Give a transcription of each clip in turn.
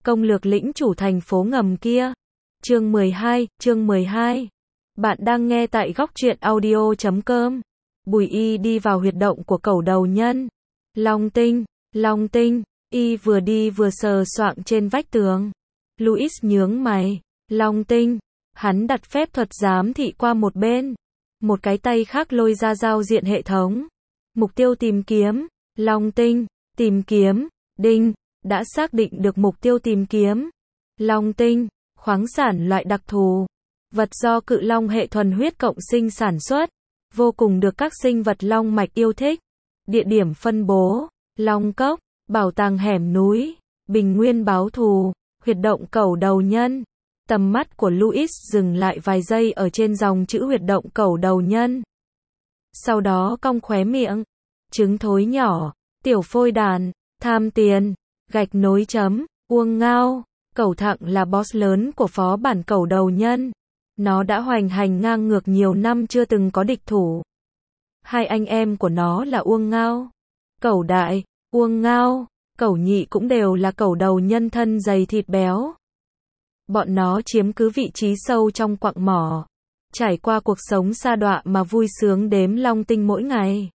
Công lược lĩnh chủ thành phố ngầm kia. Chương 12. Bạn đang nghe tại góc truyện audio.com. Bùi Y đi vào huyệt động của cẩu đầu nhân. Long tinh, Y vừa đi vừa sờ soạng trên vách tường. Louis nhướng mày. Long tinh, hắn đặt phép thuật giám thị qua một bên. Một cái tay khác lôi ra giao diện hệ thống. Mục tiêu tìm kiếm. Long tinh, tìm kiếm. Đinh, đã xác định được mục tiêu tìm kiếm. Long tinh, khoáng sản loại đặc thù. Vật do cự long hệ thuần huyết cộng sinh sản xuất. Vô cùng được các sinh vật long mạch yêu thích. Địa điểm phân bố. Long cốc, bảo tàng hẻm núi, bình nguyên báo thù, huyệt động cẩu đầu nhân. Tầm mắt của Louis dừng lại vài giây ở trên dòng chữ huyệt động cẩu đầu nhân. Sau đó cong khóe miệng. Trứng thối nhỏ, tiểu phôi đàn, tham tiền, gạch nối chấm, uông ngao. Cẩu thặng là boss lớn của phó bản cẩu đầu nhân. Nó đã hoành hành ngang ngược nhiều năm chưa từng có địch thủ. Hai anh em của nó là Uông Ngao, Cẩu Đại, Uông Ngao, Cẩu Nhị cũng đều là cẩu đầu nhân thân dày thịt béo. Bọn nó chiếm cứ vị trí sâu trong quặng mỏ, trải qua cuộc sống sa đọa mà vui sướng đếm long tinh mỗi ngày.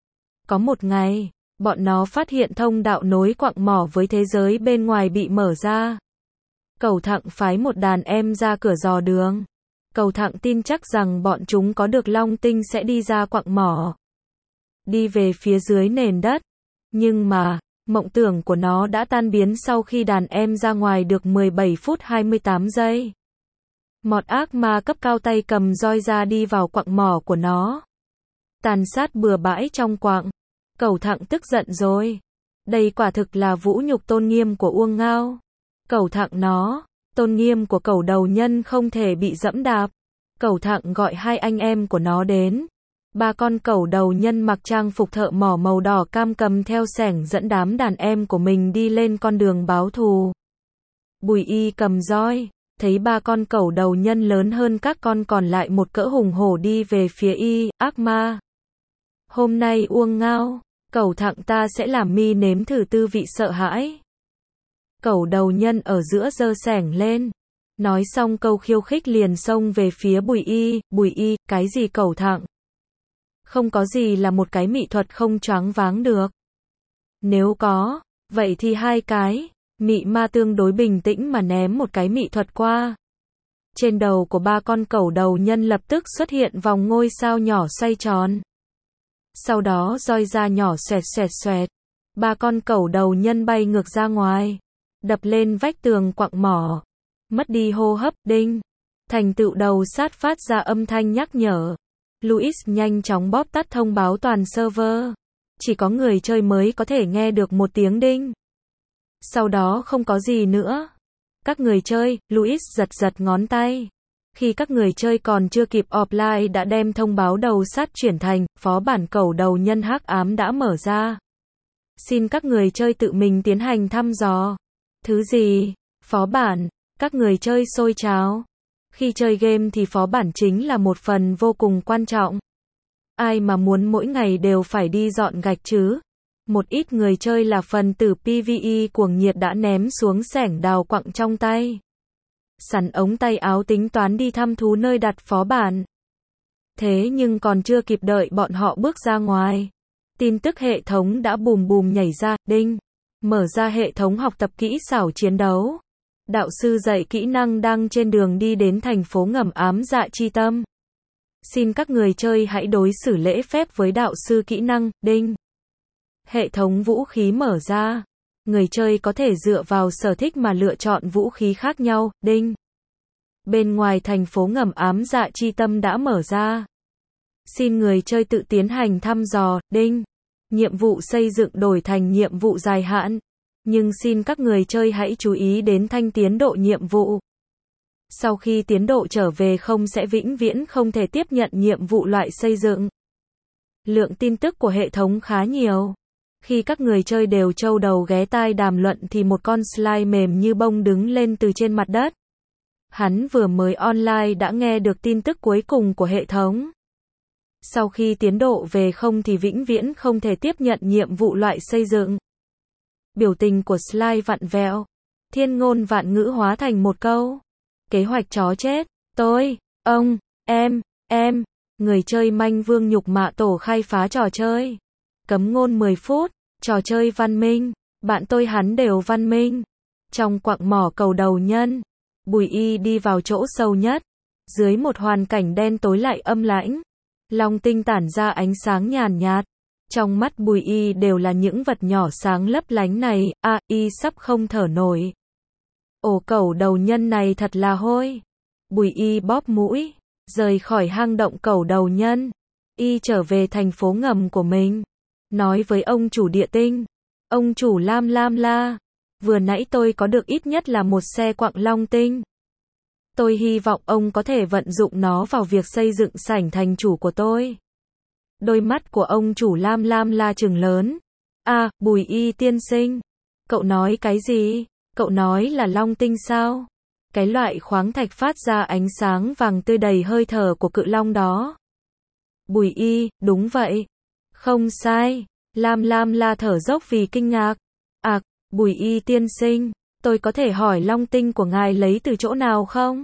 Có một ngày, bọn nó phát hiện thông đạo nối quặng mỏ với thế giới bên ngoài bị mở ra. Cẩu thặng phái một đàn em ra cửa dò đường. Cẩu thặng tin chắc rằng bọn chúng có được long tinh sẽ đi ra quặng mỏ, đi về phía dưới nền đất. Nhưng mà, mộng tưởng của nó đã tan biến sau khi đàn em ra ngoài được 17 phút 28 giây. Một ác ma cấp cao tay cầm roi ra đi vào quặng mỏ của nó, tàn sát bừa bãi trong quặng. Cẩu thặng tức giận rồi. Đây quả thực là vũ nhục tôn nghiêm của Uông Ngao. Cẩu thặng nó, tôn nghiêm của cẩu đầu nhân không thể bị dẫm đạp. Cẩu thặng gọi hai anh em của nó đến. Ba con cẩu đầu nhân mặc trang phục thợ mỏ màu đỏ cam cầm theo xẻng dẫn đám đàn em của mình đi lên con đường báo thù. Bùi Y cầm roi, thấy ba con cẩu đầu nhân lớn hơn các con còn lại một cỡ hùng hổ đi về phía Y, ác ma. Hôm nay Uông Ngao, cẩu thặng ta sẽ làm mi nếm thử tư vị sợ hãi. Cẩu đầu nhân ở giữa giơ xẻng lên. Nói xong câu khiêu khích liền xông về phía Bùi Y, cái gì cẩu thặng? Không có gì là một cái mị thuật không choáng váng được. Nếu có, vậy thì hai cái. Mị ma tương đối bình tĩnh mà ném một cái mị thuật qua. Trên đầu của ba con cẩu đầu nhân lập tức xuất hiện vòng ngôi sao nhỏ xoay tròn. Sau đó roi da nhỏ xoẹt. Ba con cẩu đầu nhân bay ngược ra ngoài, đập lên vách tường quặng mỏ. Mất đi hô hấp, đinh. Thành tựu đầu sát phát ra âm thanh nhắc nhở. Louis nhanh chóng bóp tắt thông báo toàn server. Chỉ có người chơi mới có thể nghe được một tiếng đinh. Sau đó không có gì nữa. Các người chơi, Louis giật ngón tay. Khi các người chơi còn chưa kịp offline đã đem thông báo đầu sát chuyển thành, phó bản cẩu đầu nhân hắc ám đã mở ra. Xin các người chơi tự mình tiến hành thăm dò. Thứ gì? Phó bản. Các người chơi xôi trào. Khi chơi game thì phó bản chính là một phần vô cùng quan trọng. Ai mà muốn mỗi ngày đều phải đi dọn gạch chứ? Một ít người chơi là phần tử PvE cuồng nhiệt đã ném xuống xẻng đào quặng trong tay. Sắn ống tay áo tính toán đi thăm thú nơi đặt phó bản. Thế nhưng còn chưa kịp đợi bọn họ bước ra ngoài. Tin tức hệ thống đã bùm nhảy ra, đinh. Mở ra hệ thống học tập kỹ xảo chiến đấu. Đạo sư dạy kỹ năng đang trên đường đi đến thành phố ngầm ám dạ chi tâm. Xin các người chơi hãy đối xử lễ phép với đạo sư kỹ năng, đinh. Hệ thống vũ khí mở ra. Người chơi có thể dựa vào sở thích mà lựa chọn vũ khí khác nhau, đinh. Bên ngoài thành phố ngầm ám dạ chi tâm đã mở ra. Xin người chơi tự tiến hành thăm dò, đinh. Nhiệm vụ xây dựng đổi thành nhiệm vụ dài hạn. Nhưng xin các người chơi hãy chú ý đến thanh tiến độ nhiệm vụ. Sau khi tiến độ trở về không sẽ vĩnh viễn không thể tiếp nhận nhiệm vụ loại xây dựng. Lượng tin tức của hệ thống khá nhiều. Khi các người chơi đều châu đầu ghé tai đàm luận thì một con slime mềm như bông đứng lên từ trên mặt đất. Hắn vừa mới online đã nghe được tin tức cuối cùng của hệ thống. Sau khi tiến độ về không thì vĩnh viễn không thể tiếp nhận nhiệm vụ loại xây dựng. Biểu tình của slime vặn vẹo. Thiên ngôn vạn ngữ hóa thành một câu. Kế hoạch chó chết. Tôi, ông, em. Người chơi Manh Vương nhục mạ tổ khai phá trò chơi. Cấm ngôn 10 phút. Trò chơi văn minh. Bạn tôi hắn đều văn minh. Trong quặng mỏ cầu đầu nhân. Bùi Y đi vào chỗ sâu nhất. Dưới một hoàn cảnh đen tối lại âm lãnh. Long tinh tản ra ánh sáng nhàn nhạt. Trong mắt Bùi Y đều là những vật nhỏ sáng lấp lánh này. Y sắp không thở nổi. Ổ cẩu đầu nhân này thật là hôi. Bùi Y bóp mũi. Rời khỏi hang động cẩu đầu nhân. Y trở về thành phố ngầm của mình. Nói với ông chủ địa tinh. Ông chủ Lam La. Vừa nãy tôi có được ít nhất là một xe quặng long tinh. Tôi hy vọng ông có thể vận dụng nó vào việc xây dựng sảnh thành chủ của tôi. Đôi mắt của ông chủ Lam La trừng lớn. Bùi Y tiên sinh. Cậu nói cái gì? Cậu nói là long tinh sao? Cái loại khoáng thạch phát ra ánh sáng vàng tươi đầy hơi thở của cự long đó. Bùi Y, đúng vậy. Không sai. Lam La thở dốc vì kinh ngạc. Bùi Y tiên sinh, tôi có thể hỏi long tinh của ngài lấy từ chỗ nào không?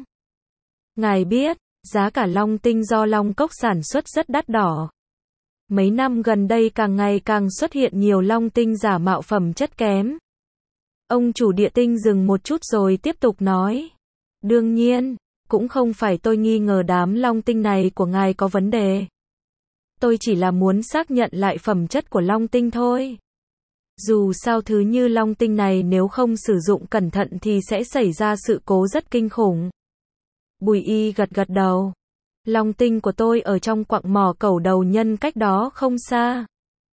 Ngài biết, giá cả long tinh do Long Cốc sản xuất rất đắt đỏ. Mấy năm gần đây càng ngày càng xuất hiện nhiều long tinh giả mạo phẩm chất kém. Ông chủ địa tinh dừng một chút rồi tiếp tục nói. Đương nhiên, cũng không phải tôi nghi ngờ đám long tinh này của ngài có vấn đề. Tôi chỉ là muốn xác nhận lại phẩm chất của long tinh thôi. Dù sao thứ như long tinh này nếu không sử dụng cẩn thận thì sẽ xảy ra sự cố rất kinh khủng. Bùi Y gật đầu. Long tinh của tôi ở trong quặng mỏ cẩu đầu nhân cách đó không xa.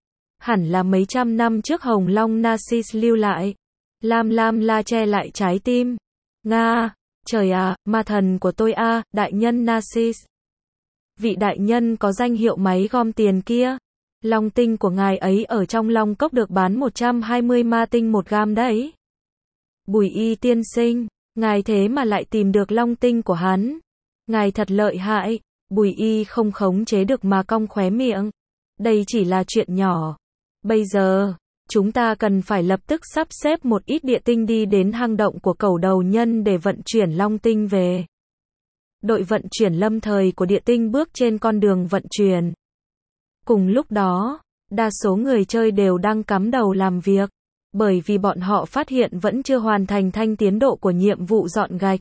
Hẳn là mấy trăm năm trước Hồng Long Narcissus lưu lại. Lam La che lại trái tim. Nga, trời ma thần của tôi đại nhân Narcissus. Vị đại nhân có danh hiệu máy gom tiền kia. Long tinh của ngài ấy ở trong Long Cốc được bán 120 ma tinh 1 gam đấy. Bùi Y tiên sinh, ngài thế mà lại tìm được long tinh của hắn. Ngài thật lợi hại. Bùi Y không khống chế được mà cong khóe miệng. Đây chỉ là chuyện nhỏ. Bây giờ, chúng ta cần phải lập tức sắp xếp một ít địa tinh đi đến hang động của cẩu đầu nhân để vận chuyển long tinh về. Đội vận chuyển lâm thời của địa tinh bước trên con đường vận chuyển. Cùng lúc đó, đa số người chơi đều đang cắm đầu làm việc, bởi vì bọn họ phát hiện vẫn chưa hoàn thành thanh tiến độ của nhiệm vụ dọn gạch.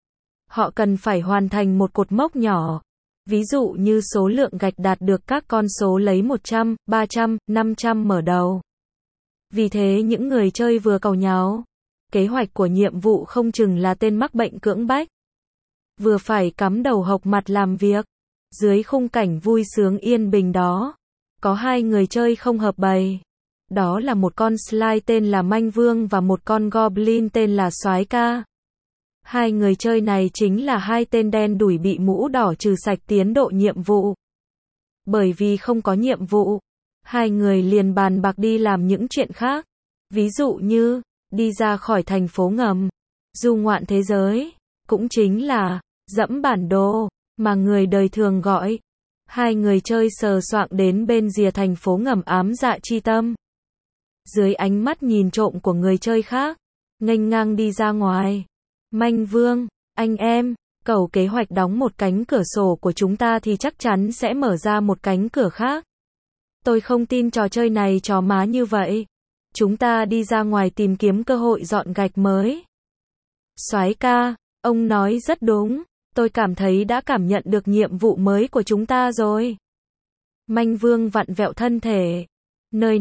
Họ cần phải hoàn thành một cột mốc nhỏ, ví dụ như số lượng gạch đạt được các con số lấy 100, 300, 500 mở đầu. Vì thế những người chơi vừa càu nháo, kế hoạch của nhiệm vụ không chừng là tên mắc bệnh cưỡng bách. Vừa phải cắm đầu hộc mặt làm việc. Dưới khung cảnh vui sướng yên bình đó, có hai người chơi không hợp bầy. Đó là một con slime tên là Manh Vương và một con goblin tên là Soái Ca. Hai người chơi này chính là hai tên đen đủi bị mũ đỏ trừ sạch tiến độ nhiệm vụ. Bởi vì không có nhiệm vụ, hai người liền bàn bạc đi làm những chuyện khác. Ví dụ như, đi ra khỏi thành phố ngầm, du ngoạn thế giới, cũng chính là dẫm bản đồ mà người đời thường gọi. Hai người chơi sờ soạng đến bên rìa thành phố ngầm ám dạ chi tâm. Dưới ánh mắt nhìn trộm của người chơi khác, nghênh ngang đi ra ngoài. Manh Vương, anh em, cẩu kế hoạch đóng một cánh cửa sổ của chúng ta thì chắc chắn sẽ mở ra một cánh cửa khác. Tôi không tin trò chơi này chó má như vậy. Chúng ta đi ra ngoài tìm kiếm cơ hội dọn gạch mới. Soái Ca, ông nói rất đúng. Tôi cảm thấy đã cảm nhận được nhiệm vụ mới của chúng ta rồi. Manh Vương vặn vẹo thân thể. Nơi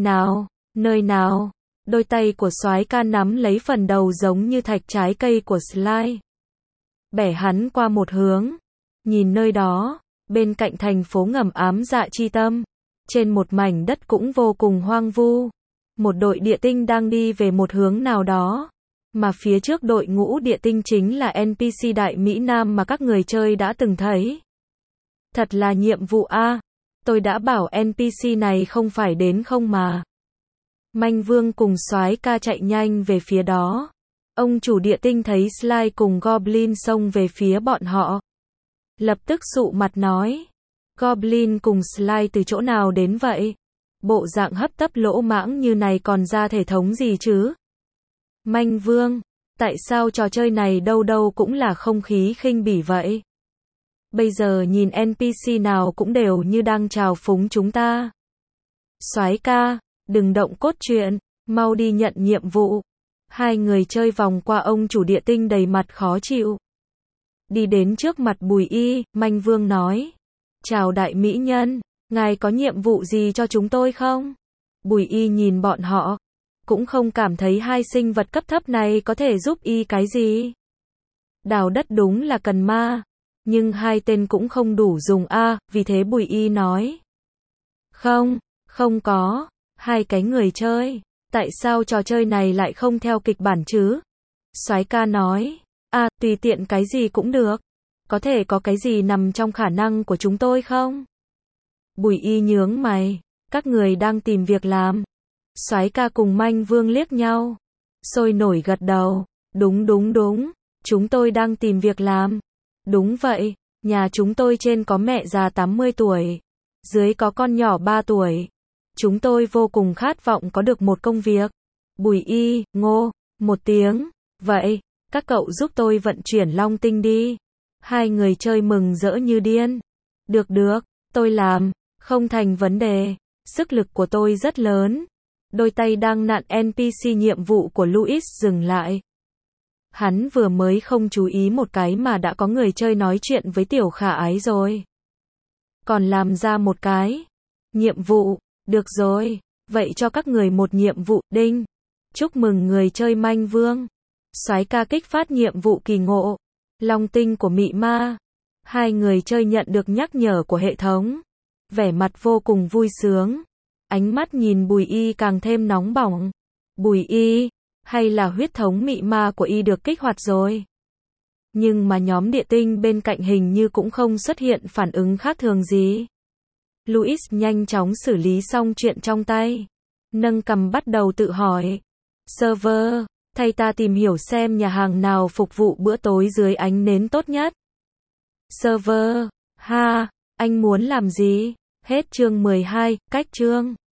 nào? Đôi tay của Soái Ca nắm lấy phần đầu giống như thạch trái cây của Sly. Bẻ hắn qua một hướng. Nhìn nơi đó, bên cạnh thành phố ngầm ám dạ chi tâm. Trên một mảnh đất cũng vô cùng hoang vu. Một đội địa tinh đang đi về một hướng nào đó. Mà phía trước đội ngũ địa tinh chính là NPC Đại Mỹ Nam mà các người chơi đã từng thấy. Thật là nhiệm vụ tôi đã bảo NPC này không phải đến không mà. Manh Vương cùng Soái Ca chạy nhanh về phía đó. Ông chủ địa tinh thấy Sly cùng Goblin xông về phía bọn họ. Lập tức sụ mặt nói. Goblin cùng Sly từ chỗ nào đến vậy? Bộ dạng hấp tấp lỗ mãng như này còn ra thể thống gì chứ? Manh Vương, Tại sao trò chơi này đâu đâu cũng là không khí khinh bỉ vậy? Bây giờ nhìn NPC nào cũng đều như đang chào phúng chúng ta. Soái ca, đừng động cốt truyện, mau đi nhận nhiệm vụ. Hai người chơi vòng qua ông chủ địa tinh đầy mặt khó chịu. Đi đến trước mặt Bùi Y, Manh Vương nói. Chào đại mỹ nhân, ngài có nhiệm vụ gì cho chúng tôi không? Bùi Y nhìn bọn họ, cũng không cảm thấy hai sinh vật cấp thấp này có thể giúp Y cái gì. Đào đất đúng là cần ma, nhưng hai tên cũng không đủ dùng a, vì thế Bùi Y nói. Không có, hai cái người chơi, tại sao trò chơi này lại không theo kịch bản chứ? Soái ca nói, tùy tiện cái gì cũng được, có thể có cái gì nằm trong khả năng của chúng tôi không? Bùi Y nhướng mày, các người đang tìm việc làm. Soái ca cùng Manh Vương liếc nhau, sôi nổi gật đầu, đúng, chúng tôi đang tìm việc làm. Đúng vậy, nhà chúng tôi trên có mẹ già 80 tuổi, dưới có con nhỏ 3 tuổi. Chúng tôi vô cùng khát vọng có được một công việc. Bùi Y, ngô, một tiếng, vậy, các cậu giúp tôi vận chuyển long tinh đi. Hai người chơi mừng rỡ như điên. Được, tôi làm, không thành vấn đề, sức lực của tôi rất lớn. Đôi tay đang nặn NPC nhiệm vụ của Louis dừng lại. Hắn vừa mới không chú ý một cái mà đã có người chơi nói chuyện với tiểu khả ái rồi. Còn làm ra một cái nhiệm vụ, được rồi, vậy cho các người một nhiệm vụ, đinh. Chúc mừng người chơi Manh Vương. Soái ca kích phát nhiệm vụ kỳ ngộ, long tinh của mị ma. Hai người chơi nhận được nhắc nhở của hệ thống, vẻ mặt vô cùng vui sướng. Ánh mắt nhìn Bùi Y càng thêm nóng bỏng. Bùi Y, hay là huyết thống mị ma của Y được kích hoạt rồi? Nhưng mà nhóm địa tinh bên cạnh hình như cũng không xuất hiện phản ứng khác thường gì. Louis nhanh chóng xử lý xong chuyện trong tay, nâng cằm bắt đầu tự hỏi. Server, thay ta tìm hiểu xem nhà hàng nào phục vụ bữa tối dưới ánh nến tốt nhất. Server, anh muốn làm gì? Hết chương 12, cách chương.